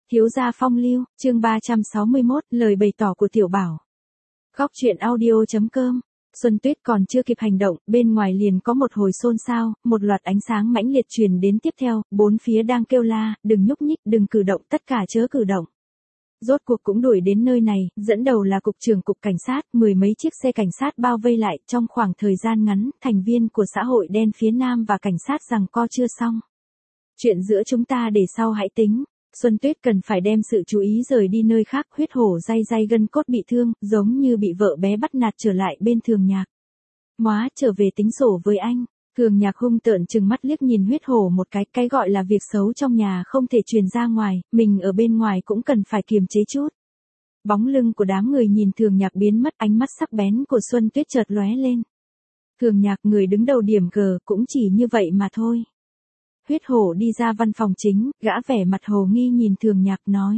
Thiếu gia phong lưu, chương 361, lời bày tỏ của Tiểu Bảo. Góc truyện audio.com. Xuân Tuyết còn chưa kịp hành động, bên ngoài liền có một hồi xôn xao, một loạt ánh sáng mãnh liệt truyền đến tiếp theo, bốn phía đang kêu la, đừng nhúc nhích, đừng cử động, tất cả chớ cử động. Rốt cuộc cũng đuổi đến nơi này, dẫn đầu là cục trưởng cục cảnh sát, mười mấy chiếc xe cảnh sát bao vây lại, trong khoảng thời gian ngắn, thành viên của xã hội đen phía Nam và cảnh sát giằng co chưa xong. Chuyện giữa chúng ta để sau hãy tính. Xuân Tuyết cần phải đem sự chú ý rời đi nơi khác, huyết hổ day day gân cốt bị thương, giống như bị vợ bé bắt nạt trở lại bên Thường Nhạc. Móa trở về tính sổ với anh. Thường Nhạc hung tợn trừng mắt liếc nhìn huyết hổ một cái gọi là việc xấu trong nhà không thể truyền ra ngoài, mình ở bên ngoài cũng cần phải kiềm chế chút. Bóng lưng của đám người nhìn Thường Nhạc biến mất, ánh mắt sắc bén của Xuân Tuyết chợt lóe lên. Thường Nhạc, người đứng đầu điểm cờ, cũng chỉ như vậy mà thôi. Huyết hổ đi ra văn phòng chính, gã vẻ mặt hồ nghi nhìn Thường Nhạc nói.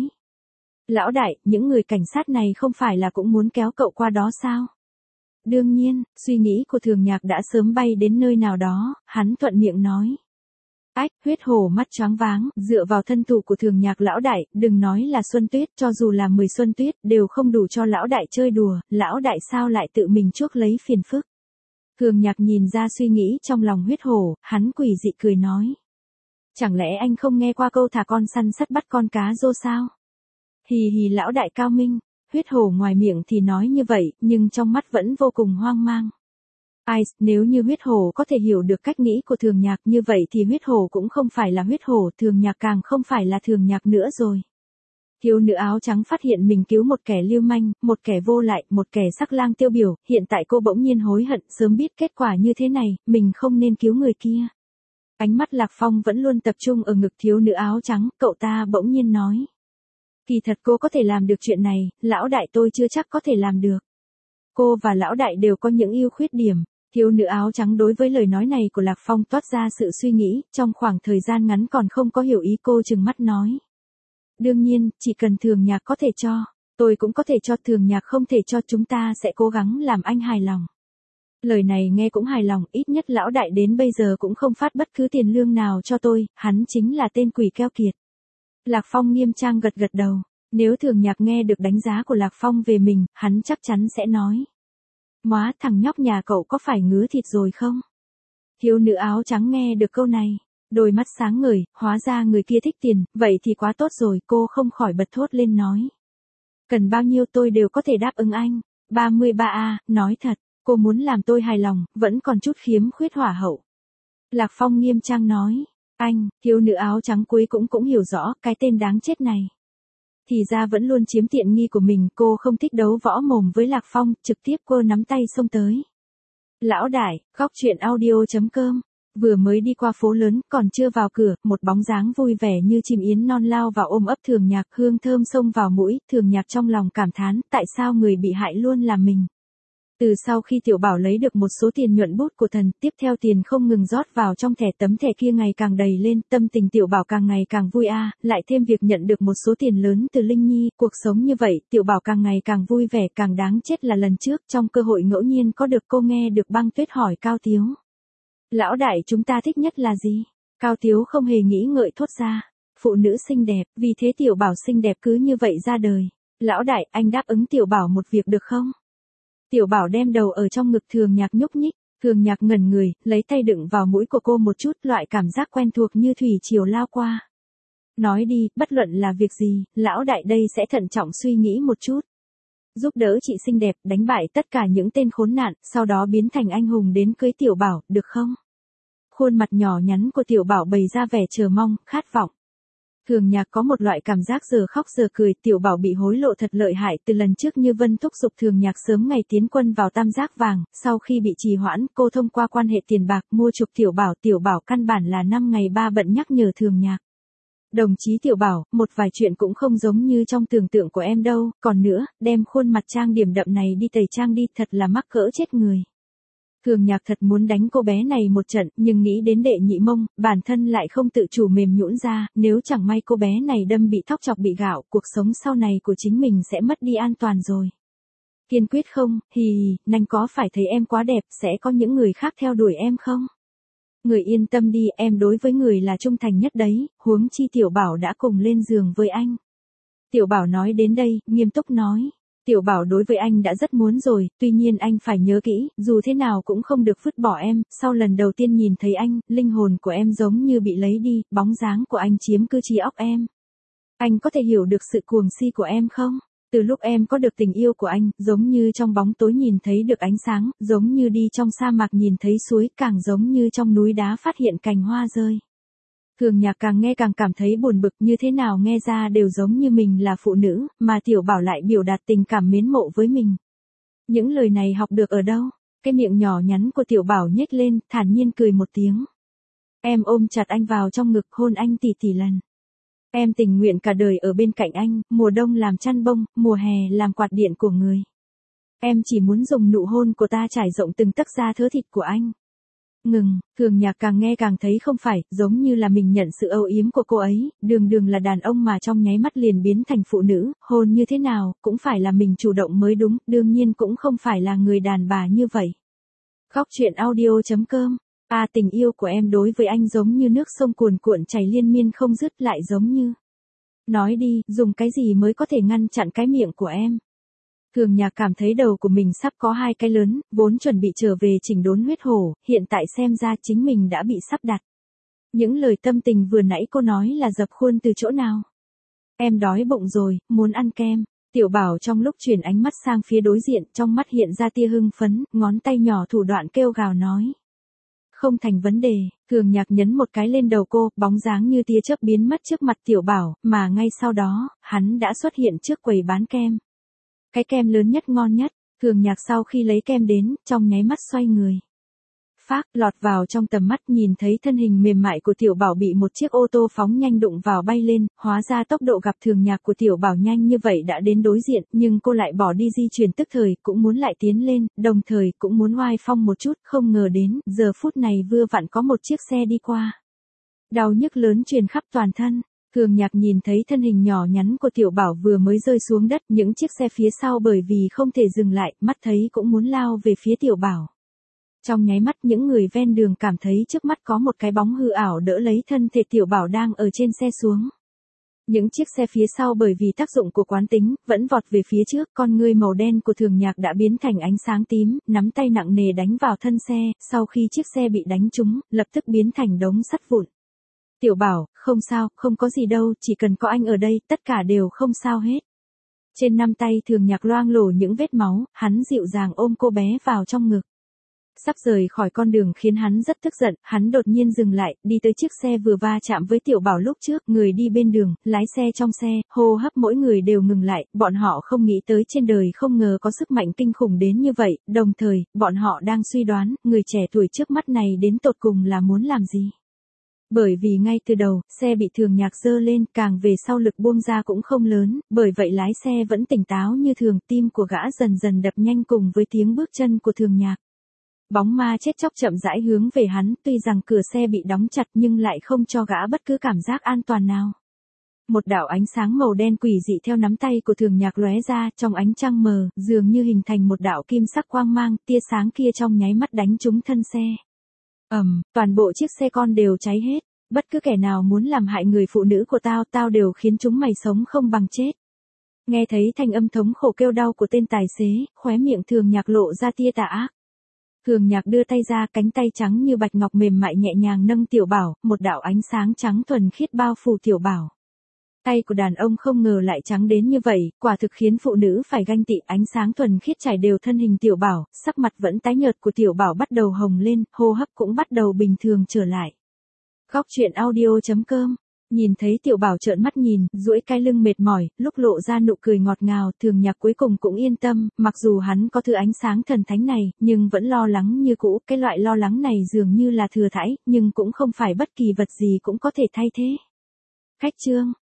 Lão đại, những người cảnh sát này không phải là cũng muốn kéo cậu qua đó sao? Đương nhiên, suy nghĩ của Thường Nhạc đã sớm bay đến nơi nào đó, hắn thuận miệng nói. Ách, huyết hổ mắt choáng váng, dựa vào thân thủ của Thường Nhạc lão đại, đừng nói là Xuân Tuyết, cho dù là 10 Xuân Tuyết, đều không đủ cho lão đại chơi đùa, lão đại sao lại tự mình chuốc lấy phiền phức. Thường Nhạc nhìn ra suy nghĩ trong lòng huyết hổ, hắn quỷ dị cười nói. Chẳng lẽ anh không nghe qua câu thả con săn sắt bắt con cá rô sao? Hì hì lão đại cao minh, huyết hổ ngoài miệng thì nói như vậy, nhưng trong mắt vẫn vô cùng hoang mang. Ai, nếu như huyết hổ có thể hiểu được cách nghĩ của Thường Nhạc như vậy thì huyết hổ cũng không phải là huyết hổ, Thường Nhạc càng không phải là Thường Nhạc nữa rồi. Thiếu nữ áo trắng phát hiện mình cứu một kẻ lưu manh, một kẻ vô lại, một kẻ sắc lang tiêu biểu, hiện tại cô bỗng nhiên hối hận, sớm biết kết quả như thế này, mình không nên cứu người kia. Ánh mắt Lạc Phong vẫn luôn tập trung ở ngực thiếu nữ áo trắng, cậu ta bỗng nhiên nói. Kỳ thật cô có thể làm được chuyện này, lão đại tôi chưa chắc có thể làm được. Cô và lão đại đều có những ưu khuyết điểm. Thiếu nữ áo trắng đối với lời nói này của Lạc Phong toát ra sự suy nghĩ, trong khoảng thời gian ngắn còn không có hiểu ý, cô trừng mắt nói. Đương nhiên, chỉ cần Thường Nhạc có thể cho, tôi cũng có thể cho, Thường Nhạc không thể cho, chúng ta sẽ cố gắng làm anh hài lòng. Lời này nghe cũng hài lòng, ít nhất lão đại đến bây giờ cũng không phát bất cứ tiền lương nào cho tôi, hắn chính là tên quỷ keo kiệt. Lạc Phong nghiêm trang gật gật đầu, nếu Thường Nhạc nghe được đánh giá của Lạc Phong về mình, hắn chắc chắn sẽ nói. Móa, thằng nhóc nhà cậu có phải ngứa thịt rồi không? Thiếu nữ áo trắng nghe được câu này, đôi mắt sáng ngời, hóa ra người kia thích tiền, vậy thì quá tốt rồi, cô không khỏi bật thốt lên nói. Cần bao nhiêu tôi đều có thể đáp ứng anh, 33A, nói thật. Cô muốn làm tôi hài lòng, vẫn còn chút khiếm khuyết hỏa hậu. Lạc Phong nghiêm trang nói, anh, thiếu nữ áo trắng cuối cũng hiểu rõ, cái tên đáng chết này. Thì ra vẫn luôn chiếm tiện nghi của mình, cô không thích đấu võ mồm với Lạc Phong, trực tiếp cô nắm tay xông tới. Lão đại, góc truyện audio.com. Vừa mới đi qua phố lớn, còn chưa vào cửa, một bóng dáng vui vẻ như chim yến non lao vào ôm ấp Thường Nhạc, hương thơm xông vào mũi, Thường Nhạc trong lòng cảm thán, tại sao người bị hại luôn là mình. Từ sau khi Tiểu Bảo lấy được một số tiền nhuận bút của thần, tiếp theo tiền không ngừng rót vào trong thẻ, tấm thẻ kia ngày càng đầy lên, tâm tình Tiểu Bảo càng ngày càng vui lại thêm việc nhận được một số tiền lớn từ Linh Nhi, cuộc sống như vậy, Tiểu Bảo càng ngày càng vui vẻ, càng đáng chết là lần trước, trong cơ hội ngẫu nhiên có được cô nghe được Băng Tuyết hỏi Cao Tiếu. Lão đại chúng ta thích nhất là gì? Cao Tiếu không hề nghĩ ngợi thốt ra. Phụ nữ xinh đẹp, vì thế Tiểu Bảo xinh đẹp cứ như vậy ra đời. Lão đại, anh đáp ứng Tiểu Bảo một việc được không? Tiểu Bảo đem đầu ở trong ngực Thường Nhạc nhúc nhích, Thường Nhạc ngẩn người, lấy tay đựng vào mũi của cô một chút, loại cảm giác quen thuộc như thủy triều lao qua. Nói đi, bất luận là việc gì, lão đại đây sẽ thận trọng suy nghĩ một chút. Giúp đỡ chị xinh đẹp, đánh bại tất cả những tên khốn nạn, sau đó biến thành anh hùng đến cưới Tiểu Bảo, được không? Khuôn mặt nhỏ nhắn của Tiểu Bảo bày ra vẻ chờ mong, khát vọng. Thường Nhạc có một loại cảm giác giờ khóc giờ cười, Tiểu Bảo bị hối lộ thật lợi hại, từ lần trước Như Vân thúc giục Thường Nhạc sớm ngày tiến quân vào Tam Giác Vàng, sau khi bị trì hoãn, cô thông qua quan hệ tiền bạc mua chuộc Tiểu Bảo căn bản là 5 ngày 3 bận nhắc nhở Thường Nhạc. Đồng chí Tiểu Bảo, một vài chuyện cũng không giống như trong tưởng tượng của em đâu, còn nữa, đem khuôn mặt trang điểm đậm này đi tẩy trang đi, thật là mắc cỡ chết người. Thường Nhạc thật muốn đánh cô bé này một trận, nhưng nghĩ đến Đệ Nhị Mông, bản thân lại không tự chủ mềm nhũn ra, nếu chẳng may cô bé này đâm bị thóc chọc bị gạo, cuộc sống sau này của chính mình sẽ mất đi an toàn rồi. Kiên quyết không, hì hì, nanh có phải thấy em quá đẹp, sẽ có những người khác theo đuổi em không? Người yên tâm đi, em đối với người là trung thành nhất đấy, huống chi Tiểu Bảo đã cùng lên giường với anh. Tiểu Bảo nói đến đây, nghiêm túc nói. Tiểu Bảo đối với anh đã rất muốn rồi, tuy nhiên anh phải nhớ kỹ, dù thế nào cũng không được vứt bỏ em, sau lần đầu tiên nhìn thấy anh, linh hồn của em giống như bị lấy đi, bóng dáng của anh chiếm cứ trí óc em. Anh có thể hiểu được sự cuồng si của em không? Từ lúc em có được tình yêu của anh, giống như trong bóng tối nhìn thấy được ánh sáng, giống như đi trong sa mạc nhìn thấy suối, càng giống như trong núi đá phát hiện cành hoa rơi. Thường Nhạc càng nghe càng cảm thấy buồn bực, như thế nào nghe ra đều giống như mình là phụ nữ, mà Tiểu Bảo lại biểu đạt tình cảm mến mộ với mình. Những lời này học được ở đâu? Cái miệng nhỏ nhắn của Tiểu Bảo nhếch lên, thản nhiên cười một tiếng. Em ôm chặt anh vào trong ngực, hôn anh tỉ tỉ lần. Em tình nguyện cả đời ở bên cạnh anh, mùa đông làm chăn bông, mùa hè làm quạt điện của người. Em chỉ muốn dùng nụ hôn của ta trải rộng từng tấc da thớ thịt của anh. Ngừng, Thường Nhạc càng nghe càng thấy không phải, giống như là mình nhận sự âu yếm của cô ấy, đường đường là đàn ông mà trong nháy mắt liền biến thành phụ nữ, hôn như thế nào, cũng phải là mình chủ động mới đúng, đương nhiên cũng không phải là người đàn bà như vậy. Khóc chuyện audio.com. Tình yêu của em đối với anh giống như nước sông cuồn cuộn chảy liên miên không dứt, lại giống như. Nói đi, dùng cái gì mới có thể ngăn chặn cái miệng của em? Thường Nhạc cảm thấy đầu của mình sắp có hai cái lớn, vốn chuẩn bị trở về chỉnh đốn huyết hổ, hiện tại xem ra chính mình đã bị sắp đặt. Những lời tâm tình vừa nãy cô nói là dập khuôn từ chỗ nào? Em đói bụng rồi, muốn ăn kem. Tiểu Bảo trong lúc chuyển ánh mắt sang phía đối diện, trong mắt hiện ra tia hưng phấn, ngón tay nhỏ thủ đoạn kêu gào nói. Không thành vấn đề, Thường Nhạc nhấn một cái lên đầu cô, bóng dáng như tia chớp biến mất trước mặt Tiểu Bảo, mà ngay sau đó, hắn đã xuất hiện trước quầy bán kem. Cái kem lớn nhất ngon nhất, Thường Nhạc sau khi lấy kem đến, trong nháy mắt xoay người. Phác lọt vào trong tầm mắt, nhìn thấy thân hình mềm mại của Tiểu Bảo bị một chiếc ô tô phóng nhanh đụng vào bay lên, hóa ra tốc độ gặp Thường Nhạc của Tiểu Bảo nhanh như vậy đã đến đối diện, nhưng cô lại bỏ đi di chuyển tức thời, cũng muốn lại tiến lên, đồng thời cũng muốn oai phong một chút, không ngờ đến, giờ phút này vừa vặn có một chiếc xe đi qua. Đau nhức lớn truyền khắp toàn thân. Thường Nhạc nhìn thấy thân hình nhỏ nhắn của Tiểu Bảo vừa mới rơi xuống đất, những chiếc xe phía sau bởi vì không thể dừng lại, mắt thấy cũng muốn lao về phía Tiểu Bảo. Trong nháy mắt những người ven đường cảm thấy trước mắt có một cái bóng hư ảo đỡ lấy thân thể Tiểu Bảo đang ở trên xe xuống. Những chiếc xe phía sau bởi vì tác dụng của quán tính, vẫn vọt về phía trước, con ngươi màu đen của Thường Nhạc đã biến thành ánh sáng tím, nắm tay nặng nề đánh vào thân xe, sau khi chiếc xe bị đánh trúng, lập tức biến thành đống sắt vụn. Tiểu Bảo, không sao, không có gì đâu, chỉ cần có anh ở đây, tất cả đều không sao hết. Trên năm tay Thường Nhạc loang lổ những vết máu, hắn dịu dàng ôm cô bé vào trong ngực. Sắp rời khỏi con đường khiến hắn rất tức giận, hắn đột nhiên dừng lại, đi tới chiếc xe vừa va chạm với Tiểu Bảo lúc trước, người đi bên đường, lái xe trong xe, hô hấp mỗi người đều ngừng lại, bọn họ không nghĩ tới trên đời không ngờ có sức mạnh kinh khủng đến như vậy, đồng thời, bọn họ đang suy đoán, người trẻ tuổi trước mắt này đến tột cùng là muốn làm gì. Bởi vì ngay từ đầu, xe bị Thường Nhạc giơ lên, càng về sau lực buông ra cũng không lớn, bởi vậy lái xe vẫn tỉnh táo như thường, tim của gã dần dần đập nhanh cùng với tiếng bước chân của Thường Nhạc. Bóng ma chết chóc chậm rãi hướng về hắn, tuy rằng cửa xe bị đóng chặt nhưng lại không cho gã bất cứ cảm giác an toàn nào. Một đạo ánh sáng màu đen quỷ dị theo nắm tay của Thường Nhạc lóe ra, trong ánh trăng mờ, dường như hình thành một đạo kim sắc quang mang, tia sáng kia trong nháy mắt đánh trúng thân xe. Toàn bộ chiếc xe con đều cháy hết, bất cứ kẻ nào muốn làm hại người phụ nữ của tao, tao đều khiến chúng mày sống không bằng chết. Nghe thấy thanh âm thống khổ kêu đau của tên tài xế, khóe miệng Thường Nhạc lộ ra tia tà ác. Thường Nhạc đưa tay ra, cánh tay trắng như bạch ngọc mềm mại nhẹ nhàng nâng Tiểu Bảo, một đạo ánh sáng trắng thuần khiết bao phủ Tiểu Bảo. Tay của đàn ông không ngờ lại trắng đến như vậy, quả thực khiến phụ nữ phải ganh tị, ánh sáng thuần khiết trải đều thân hình Tiểu Bảo, sắc mặt vẫn tái nhợt của Tiểu Bảo bắt đầu hồng lên, hô hấp cũng bắt đầu bình thường trở lại. Khóc chuyện audio.com. Nhìn thấy Tiểu Bảo trợn mắt nhìn, duỗi cái lưng mệt mỏi, lúc lộ ra nụ cười ngọt ngào, Thường Nhạc cuối cùng cũng yên tâm, mặc dù hắn có thứ ánh sáng thần thánh này, nhưng vẫn lo lắng như cũ, cái loại lo lắng này dường như là thừa thãi, nhưng cũng không phải bất kỳ vật gì cũng có thể thay thế. Khách chương.